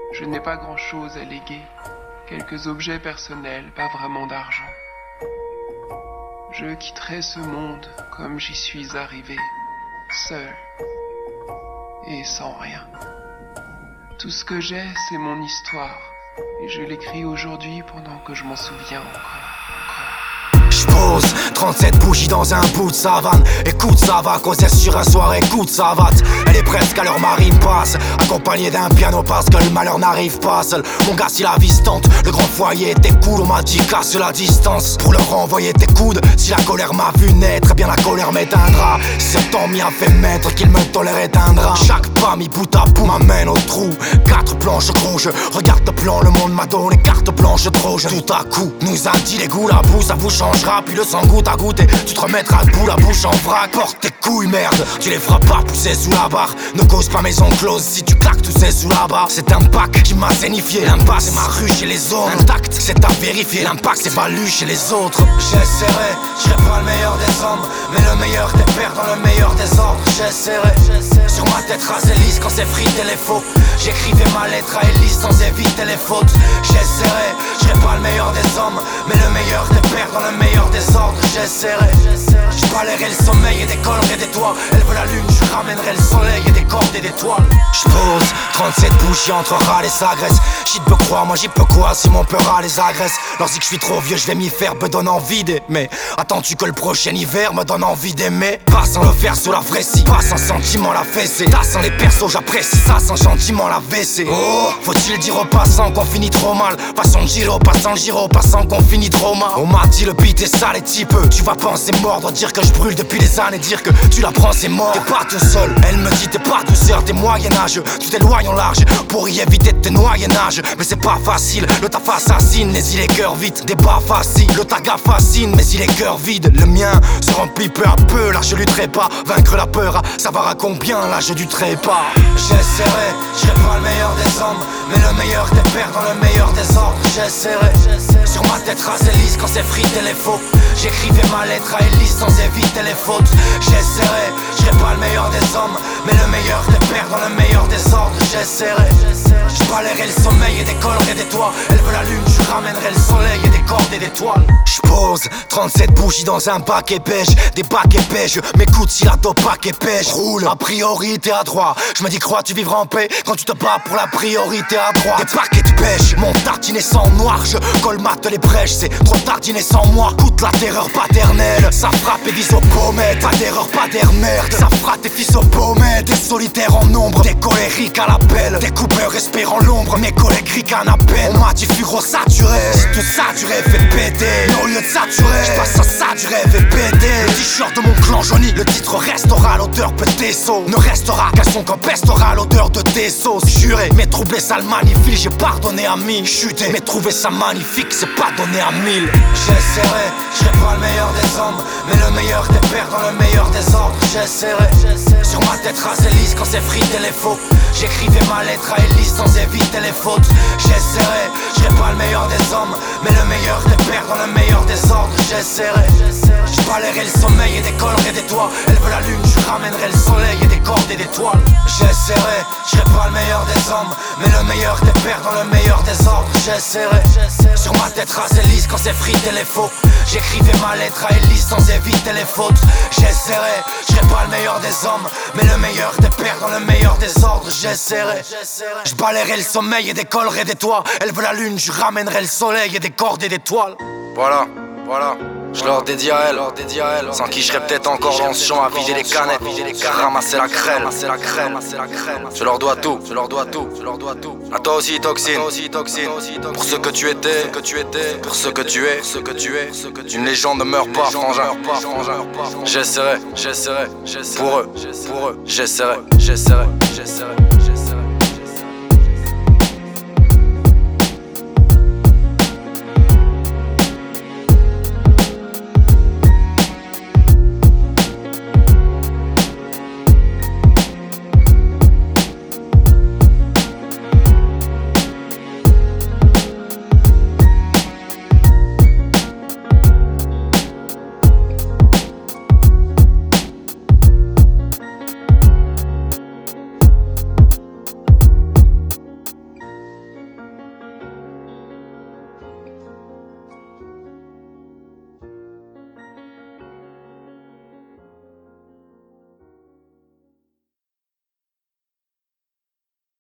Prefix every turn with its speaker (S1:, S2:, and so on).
S1: Je n'ai pas grand-chose à léguer, quelques objets personnels, pas vraiment d'argent. Je quitterai ce monde comme j'y suis arrivé, seul et sans rien. Tout ce que j'ai, c'est mon histoire, et je l'écris aujourd'hui pendant que je m'en souviens encore.
S2: J'pose 37 bougies dans un bout de savane. Écoute, ça va causer sur un soir, écoute, savate. Elle est presque à l'heure, marine passe, accompagnée d'un piano parce que le malheur n'arrive pas seul. Mon gars, si la vie tente, le grand foyer était cool. On m'a dit casse la distance pour leur renvoyer tes coudes. Si la colère m'a vu naître, eh bien la colère m'éteindra. Ce temps m'y a fait mettre qu'il me tolère éteindra. Chaque pas mis bout à bout m'amène au trou. 4 planches rouges, regarde le plan, le monde m'a donné carte blanche trop. Tout à coup, nous a dit les goûts, la boue, ça vous changera. Puis le sang goutte à goutte et tu te remettras debout, la bouche en vrac. Porte tes couilles, merde, tu les feras pas pousser sous la barre. Ne cause pas maison close si tu claques tous ces sous la barre. C'est un pack qui m'a zénifié, l'impasse c'est ma rue chez les autres. Intact, c'est à vérifier, l'impact c'est pas lu chez les autres. J'essaierai, je serai pas le meilleur des hommes, mais le meilleur des pères dans le meilleur des ordres. J'essaierai, sur ma tête rasée lisse quand c'est frité les faux. J'écrivais ma lettre à Élise sans éviter les fautes. J'essaierai, je serai pas le meilleur des hommes, mais le meilleur des pères dans le meilleur des ordres. J'essaierai, je balayerai le sommeil et décollerai des toits. Elle veut la lune, je ramènerai le soleil et des cordes et des toiles. J'pose 37 bougies entre râle et s'agresse. Shit peut croire, moi j'y peux quoi si mon peur râle les agresse. Leur dit que je suis trop vieux, je vais m'y faire, me donne envie d'aimer. Attends-tu que le prochain hiver me donne envie d'aimer? Pas sans le faire sous la vraie-ci, pas sans sentiment la fessée. T'as sans les persos, j'apprécie ça sans gentiment la WC. Oh, faut-il dire aux passants qu'on finit trop mal? Passons Giro, passant qu'on finit trop mal. On m'a dit le beat est sale et type, tu vas penser mordre, dire que je brûle depuis des années, dire que tu la prends c'est mort. T'es pas tout seul, elle me dit t'es pas douceur, t'es moyen-âge. Tu t'éloignes en large pour y éviter de te noyer nage. Mais c'est pas facile, le taf assassine, mais il est cœur vite. Débat facile, le taga fascine, mais il est cœur vide. Le mien se remplit peu à peu, là je lutterai pas. Vaincre la peur, savoir à combien, là je lutterai pas. J'essaierai, je serai pas le meilleur des hommes, mais le meilleur des pères dans le meilleur des ordres. J'essaierai, sur ma tête rasée lisse quand c'est frité les faux. J'écrivais ma lettre à Élise sans éviter les fautes. J'essaierai, je serai pas le meilleur des hommes, mais le meilleur des pères dans le meilleur des ordres. J'essaierai, je balayerai le sommeil et décollerai des toits. Elle veut la lune, je ramènerai le soleil et des cordes et des toiles. J'pose 37 bougies dans un bac épais, des bacs épais. Je m'écoute si la dopac épais. J'roule, a priori t'es à droite. Je me dis crois tu vivras en paix quand tu te bats pour la priorité à droite. Des paquets de pêche, mon tartinet sans noir. Je colmate les brèches, c'est trop tartiné sans moi. Coûte la terreur paternelle, ça frappe et vise aux pommettes. Pas d'erreur, pas d'air merde, ça frappe tes fils aux pommettes. Des solitaires en nombre, des colériques à l'appel. Des coupeurs respirant l'ombre, mes collègues ricanent à peine. On m'a dit fut gros saturé, si tout saturé fait péter. Mais au lieu de saturer, j'passe à saturer fait péter. Le t-shirt de mon clan jauni, le titre restera l'odeur peut tes sauts. Ne restera qu'à son camp pestera l'odeur de tes sauces. Juré, mais troublé ça le magnifie, j'ai pardonné à 1000. Chuté, mais trouvé ça magnifique, c'est pas donné à 1000. J'essaierai, je serai pas le meilleur des hommes, mais le meilleur des pères dans le meilleur des ordres. J'essaierai, sur ma tête rasée lisse quand c'est frité les faux. J'écrivais ma lettre à Élise sans éviter les fautes. J'essaierai, je serai pas le meilleur des hommes, mais le meilleur des pères dans le meilleur des ordres. J'essaierai, je balayerai le sommeil et décollerai des toits. Elle veut la lune, je ramènerai le soleil et des cordes et des toiles. J'essaierai, je serai pas le meilleur des hommes, mais le meilleur des pères dans le meilleur des ordres. J'essaierai, sur ma tête rasée lisse quand c'est frité les faux. J'écrivais ma lettre à Élise sans éviter les fautes. J'essaierai, je serai pas le meilleur des hommes, mais le meilleur des pères dans le meilleur des ordres. J'essaierai, je balayerai le sommeil et décollerai des toits. Elle veut la lune, je ramènerai le soleil et des cordes et des toiles.
S3: Voilà, je leur dédie à elle, sans qui je serais peut-être encore dans ce champ à vider les canettes, ramasser la crêle. Je leur dois tout, à toi aussi toxine, pour ce que tu étais, pour ce que tu es, une légende ne meurt pas, frangin. J'essaierai, pour eux, j'essaierai.